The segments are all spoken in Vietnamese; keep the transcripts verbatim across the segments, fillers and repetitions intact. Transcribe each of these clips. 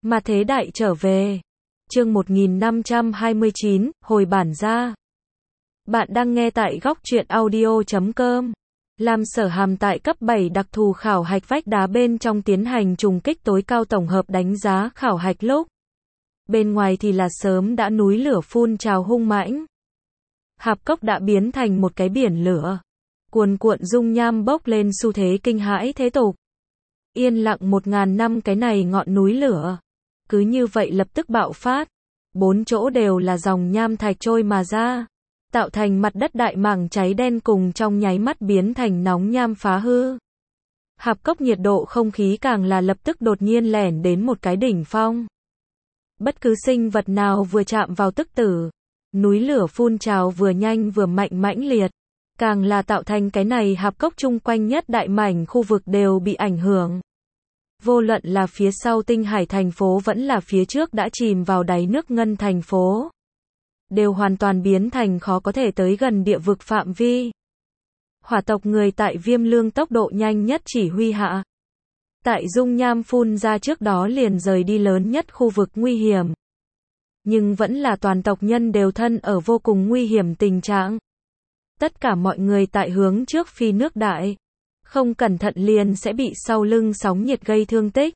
Mà thế đại trở về. Chương một nghìn năm trăm hai mươi chín, hồi bản ra. Bạn đang nghe tại góc truyện audio chấm com. Làm Sở Hàm tại cấp bảy đặc thù khảo hạch vách đá bên trong tiến hành trùng kích tối cao tổng hợp đánh giá khảo hạch lúc. Bên ngoài thì là sớm đã núi lửa phun trào hung mãnh. Hạp cốc đã biến thành một cái biển lửa. Cuồn cuộn dung nham bốc lên xu thế kinh hãi thế tục. Yên lặng một ngàn năm cái này ngọn núi lửa. Cứ như vậy lập tức bạo phát. Bốn chỗ đều là dòng nham thạch trôi mà ra. Tạo thành mặt đất đại mảng cháy đen cùng trong nháy mắt biến thành nóng nham phá hư. Hạp cốc nhiệt độ không khí càng là lập tức đột nhiên lẻn đến một cái đỉnh phong. Bất cứ sinh vật nào vừa chạm vào tức tử. Núi lửa phun trào vừa nhanh vừa mạnh mãnh liệt. Càng là tạo thành cái này hạp cốc chung quanh nhất đại mảnh khu vực đều bị ảnh hưởng. Vô luận là phía sau Tinh Hải thành phố vẫn là phía trước đã chìm vào đáy nước Ngân thành phố. Đều hoàn toàn biến thành khó có thể tới gần địa vực phạm vi. Hỏa tộc người tại Viêm Lương tốc độ nhanh nhất chỉ huy hạ. Tại dung nham phun ra trước đó liền rời đi lớn nhất khu vực nguy hiểm. Nhưng vẫn là toàn tộc nhân đều thân ở vô cùng nguy hiểm tình trạng. Tất cả mọi người tại hướng trước phi nước đại. Không cẩn thận liền sẽ bị sau lưng sóng nhiệt gây thương tích.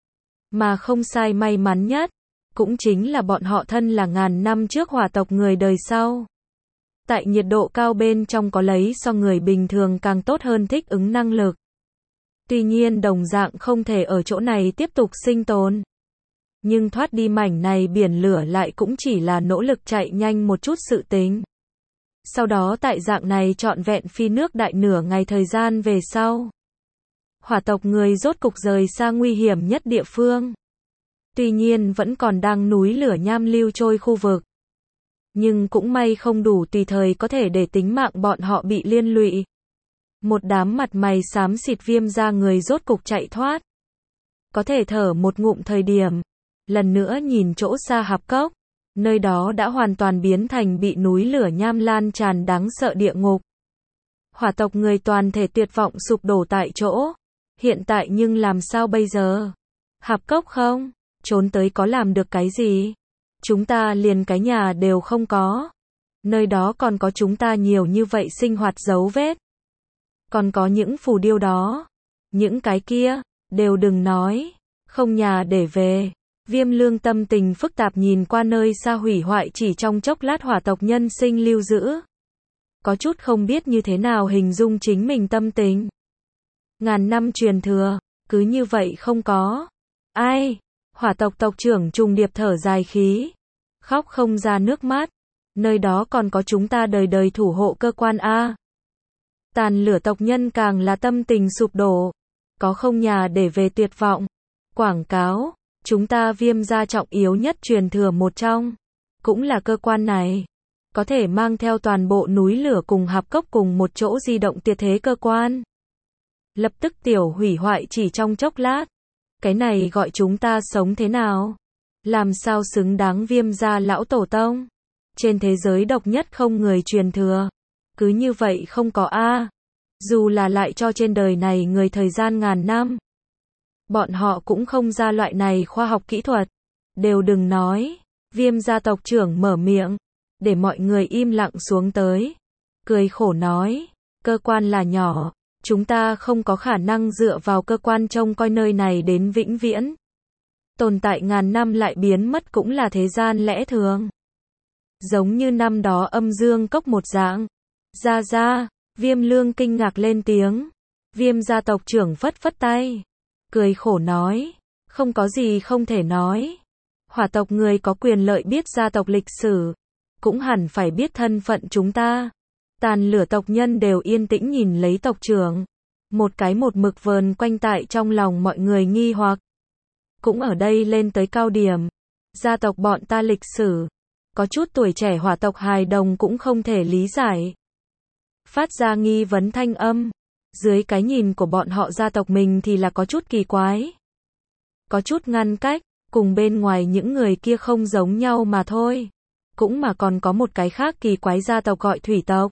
Mà không sai may mắn nhất, cũng chính là bọn họ thân là ngàn năm trước hỏa tộc người đời sau. Tại nhiệt độ cao bên trong có lấy so người bình thường càng tốt hơn thích ứng năng lực. Tuy nhiên đồng dạng không thể ở chỗ này tiếp tục sinh tồn. Nhưng thoát đi mảnh này biển lửa lại cũng chỉ là nỗ lực chạy nhanh một chút sự tính. Sau đó tại dạng này trọn vẹn phi nước đại nửa ngày thời gian về sau. Hỏa tộc người rốt cục rời xa nguy hiểm nhất địa phương. Tuy nhiên vẫn còn đang núi lửa nham lưu trôi khu vực. Nhưng cũng may không đủ tùy thời có thể để tính mạng bọn họ bị liên lụy. Một đám mặt mày xám xịt viêm ra người rốt cục chạy thoát. Có thể thở một ngụm thời điểm. Lần nữa nhìn chỗ xa hạp cốc. Nơi đó đã hoàn toàn biến thành bị núi lửa nham lan tràn đáng sợ địa ngục. Hỏa tộc người toàn thể tuyệt vọng sụp đổ tại chỗ. Hiện tại nhưng làm sao bây giờ? Hạp cốc không? Trốn tới có làm được cái gì? Chúng ta liền cái nhà đều không có. Nơi đó còn có chúng ta nhiều như vậy sinh hoạt dấu vết. Còn có những phù điêu đó. Những cái kia, đều đừng nói. Không nhà để về. Viêm Lương tâm tình phức tạp nhìn qua nơi xa hủy hoại chỉ trong chốc lát hỏa tộc nhân sinh lưu giữ. Có chút không biết như thế nào hình dung chính mình tâm tình. Ngàn năm truyền thừa, cứ như vậy không có. Ai? Hỏa tộc tộc trưởng trùng điệp thở dài khí. Khóc không ra nước mắt. Nơi đó còn có chúng ta đời đời thủ hộ cơ quan A. Tàn lửa tộc nhân càng là tâm tình sụp đổ. Có không nhà để về tuyệt vọng. Quảng cáo. Chúng ta Viêm gia trọng yếu nhất truyền thừa một trong. Cũng là cơ quan này. Có thể mang theo toàn bộ núi lửa cùng hạp cốc cùng một chỗ di động tuyệt thế cơ quan. Lập tức tiểu hủy hoại chỉ trong chốc lát. Cái này gọi chúng ta sống thế nào? Làm sao xứng đáng Viêm gia lão tổ tông? Trên thế giới độc nhất không người truyền thừa. Cứ như vậy không có A. Dù là lại cho trên đời này người thời gian ngàn năm. Bọn họ cũng không ra loại này khoa học kỹ thuật. Đều đừng nói. Viêm gia tộc trưởng mở miệng. Để mọi người im lặng xuống tới. Cười khổ nói. Cơ quan là nhỏ. Chúng ta không có khả năng dựa vào cơ quan trông coi nơi này đến vĩnh viễn. Tồn tại ngàn năm lại biến mất cũng là thế gian lẽ thường. Giống như năm đó âm dương cốc một dạng. Ra ra. Viêm Lương kinh ngạc lên tiếng. Viêm gia tộc trưởng phất phất tay. Cười khổ nói, không có gì không thể nói. Hỏa tộc người có quyền lợi biết gia tộc lịch sử, cũng hẳn phải biết thân phận chúng ta. Tàn lửa tộc nhân đều yên tĩnh nhìn lấy tộc trưởng. Một cái một mực vờn quanh tại trong lòng mọi người nghi hoặc. Cũng ở đây lên tới cao điểm. Gia tộc bọn ta lịch sử. Có chút tuổi trẻ hỏa tộc hài đồng cũng không thể lý giải. Phát ra nghi vấn thanh âm. Dưới cái nhìn của bọn họ gia tộc mình thì là có chút kỳ quái. Có chút ngăn cách, cùng bên ngoài những người kia không giống nhau mà thôi. Cũng mà còn có một cái khác kỳ quái gia tộc gọi thủy tộc.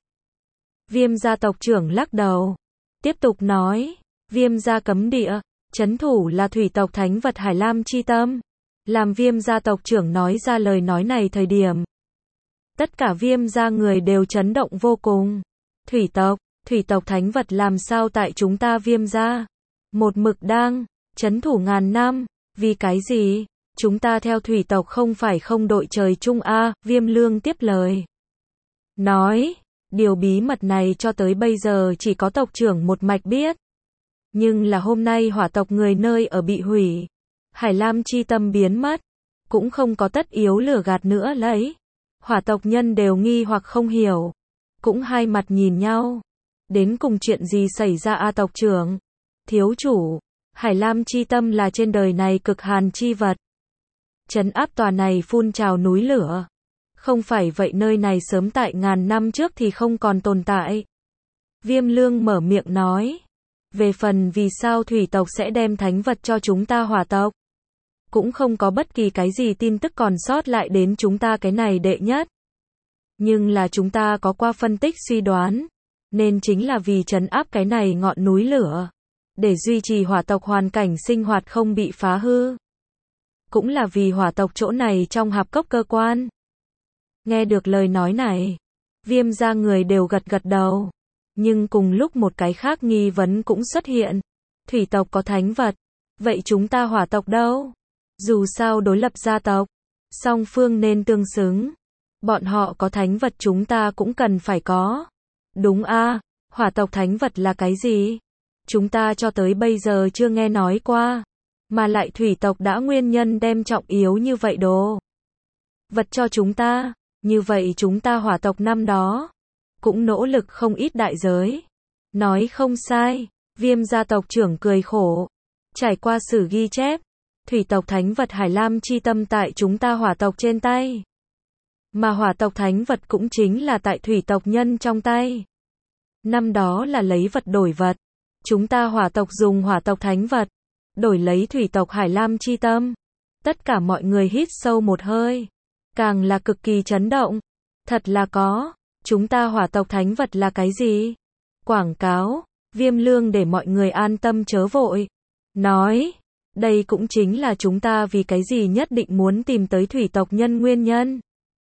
Viêm gia tộc trưởng lắc đầu. Tiếp tục nói, Viêm gia cấm địa, trấn thủ là thủy tộc thánh vật Hải Lam chi tâm. Làm Viêm gia tộc trưởng nói ra lời nói này thời điểm, tất cả Viêm gia người đều chấn động vô cùng. Thủy tộc, thủy tộc thánh vật làm sao tại chúng ta Viêm gia? Một mực đang trấn thủ ngàn năm, vì cái gì? Chúng ta theo thủy tộc không phải không đội trời chung a, Viêm Lương tiếp lời. Nói, điều bí mật này cho tới bây giờ chỉ có tộc trưởng một mạch biết. Nhưng là hôm nay hỏa tộc người nơi ở bị hủy, Hải Lam chi tâm biến mất, cũng không có tất yếu lừa gạt nữa lấy. Hỏa tộc nhân đều nghi hoặc không hiểu, cũng hai mặt nhìn nhau. Đến cùng chuyện gì xảy ra a tộc trưởng? Thiếu chủ, Hải Lam chi tâm là trên đời này cực hàn chi vật. Trấn áp tòa này phun trào núi lửa. Không phải vậy nơi này sớm tại ngàn năm trước thì không còn tồn tại. Viêm Lương mở miệng nói. Về phần vì sao thủy tộc sẽ đem thánh vật cho chúng ta hỏa tộc, cũng không có bất kỳ cái gì tin tức còn sót lại đến chúng ta cái này đệ nhất. Nhưng là chúng ta có qua phân tích suy đoán, nên chính là vì trấn áp cái này ngọn núi lửa, để duy trì hỏa tộc hoàn cảnh sinh hoạt không bị phá hư. Cũng là vì hỏa tộc chỗ này trong hạp cốc cơ quan. Nghe được lời nói này, Viêm gia người đều gật gật đầu. Nhưng cùng lúc một cái khác nghi vấn cũng xuất hiện. Thủy tộc có thánh vật, vậy chúng ta hỏa tộc đâu? Dù sao đối lập gia tộc, song phương nên tương xứng. Bọn họ có thánh vật chúng ta cũng cần phải có. Đúng a, hỏa tộc thánh vật là cái gì? Chúng ta cho tới bây giờ chưa nghe nói qua. Mà lại thủy tộc đã nguyên nhân đem trọng yếu như vậy đồ vật cho chúng ta. Như vậy chúng ta hỏa tộc năm đó cũng nỗ lực không ít đại giới. Nói không sai, Viêm gia tộc trưởng cười khổ. Trải qua sử ghi chép, thủy tộc thánh vật Hải Lam chi tâm tại chúng ta hỏa tộc trên tay. Mà hỏa tộc thánh vật cũng chính là tại thủy tộc nhân trong tay. Năm đó là lấy vật đổi vật. Chúng ta hỏa tộc dùng hỏa tộc thánh vật, đổi lấy thủy tộc Hải Lam chi tâm. Tất cả mọi người hít sâu một hơi. Càng là cực kỳ chấn động. Thật là có. Chúng ta hỏa tộc thánh vật là cái gì? Quảng cáo, Viêm Lương để mọi người an tâm chớ vội. Nói, đây cũng chính là chúng ta vì cái gì nhất định muốn tìm tới thủy tộc nhân nguyên nhân.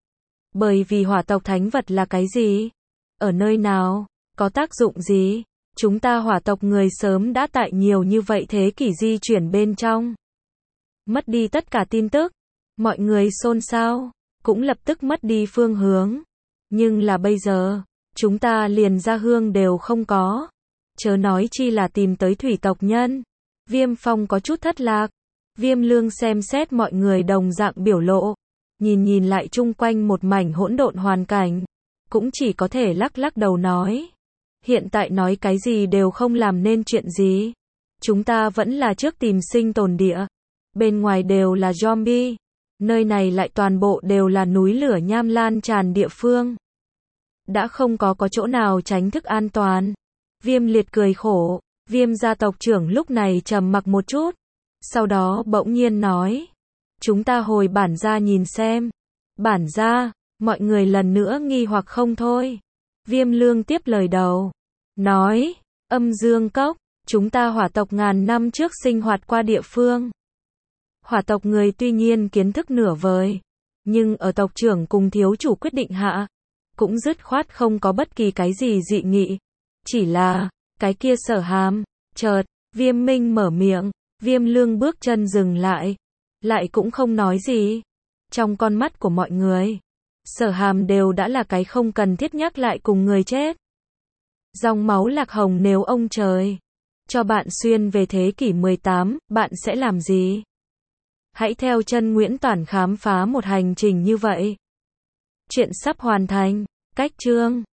Bởi vì hỏa tộc thánh vật là cái gì? Ở nơi nào? Có tác dụng gì? Chúng ta hỏa tộc người sớm đã tại nhiều như vậy thế kỷ di chuyển bên trong. Mất đi tất cả tin tức. Mọi người xôn xao, cũng lập tức mất đi phương hướng. Nhưng là bây giờ, chúng ta liền ra hương đều không có. Chớ nói chi là tìm tới thủy tộc nhân. Viêm Phong có chút thất lạc. Viêm Lương xem xét mọi người đồng dạng biểu lộ. Nhìn nhìn lại chung quanh một mảnh hỗn độn hoàn cảnh. Cũng chỉ có thể lắc lắc đầu nói. Hiện tại nói cái gì đều không làm nên chuyện gì. Chúng ta vẫn là trước tìm sinh tồn địa. Bên ngoài đều là zombie. Nơi này lại toàn bộ đều là núi lửa nham lan tràn địa phương. Đã không có có chỗ nào tránh thức an toàn. Viêm Liệt cười khổ. Viêm gia tộc trưởng lúc này trầm mặc một chút. Sau đó bỗng nhiên nói. Chúng ta hồi bản gia nhìn xem. Bản gia, mọi người lần nữa nghi hoặc không thôi. Viêm Lương tiếp lời đầu. Nói, âm dương cốc, chúng ta hỏa tộc ngàn năm trước sinh hoạt qua địa phương. Hỏa tộc người tuy nhiên kiến thức nửa vời. Nhưng ở tộc trưởng cùng thiếu chủ quyết định hạ. Cũng dứt khoát không có bất kỳ cái gì dị nghị. Chỉ là, cái kia Sở Hàm, chợt, Viêm Minh mở miệng, Viêm Lương bước chân dừng lại. Lại cũng không nói gì. Trong con mắt của mọi người, Sở Hàm đều đã là cái không cần thiết nhắc lại cùng người chết. Dòng máu lạc hồng nếu ông trời cho bạn xuyên về thế kỷ mười tám, bạn sẽ làm gì? Hãy theo chân Nguyễn Toản khám phá một hành trình như vậy. Chuyện sắp hoàn thành. Cách chương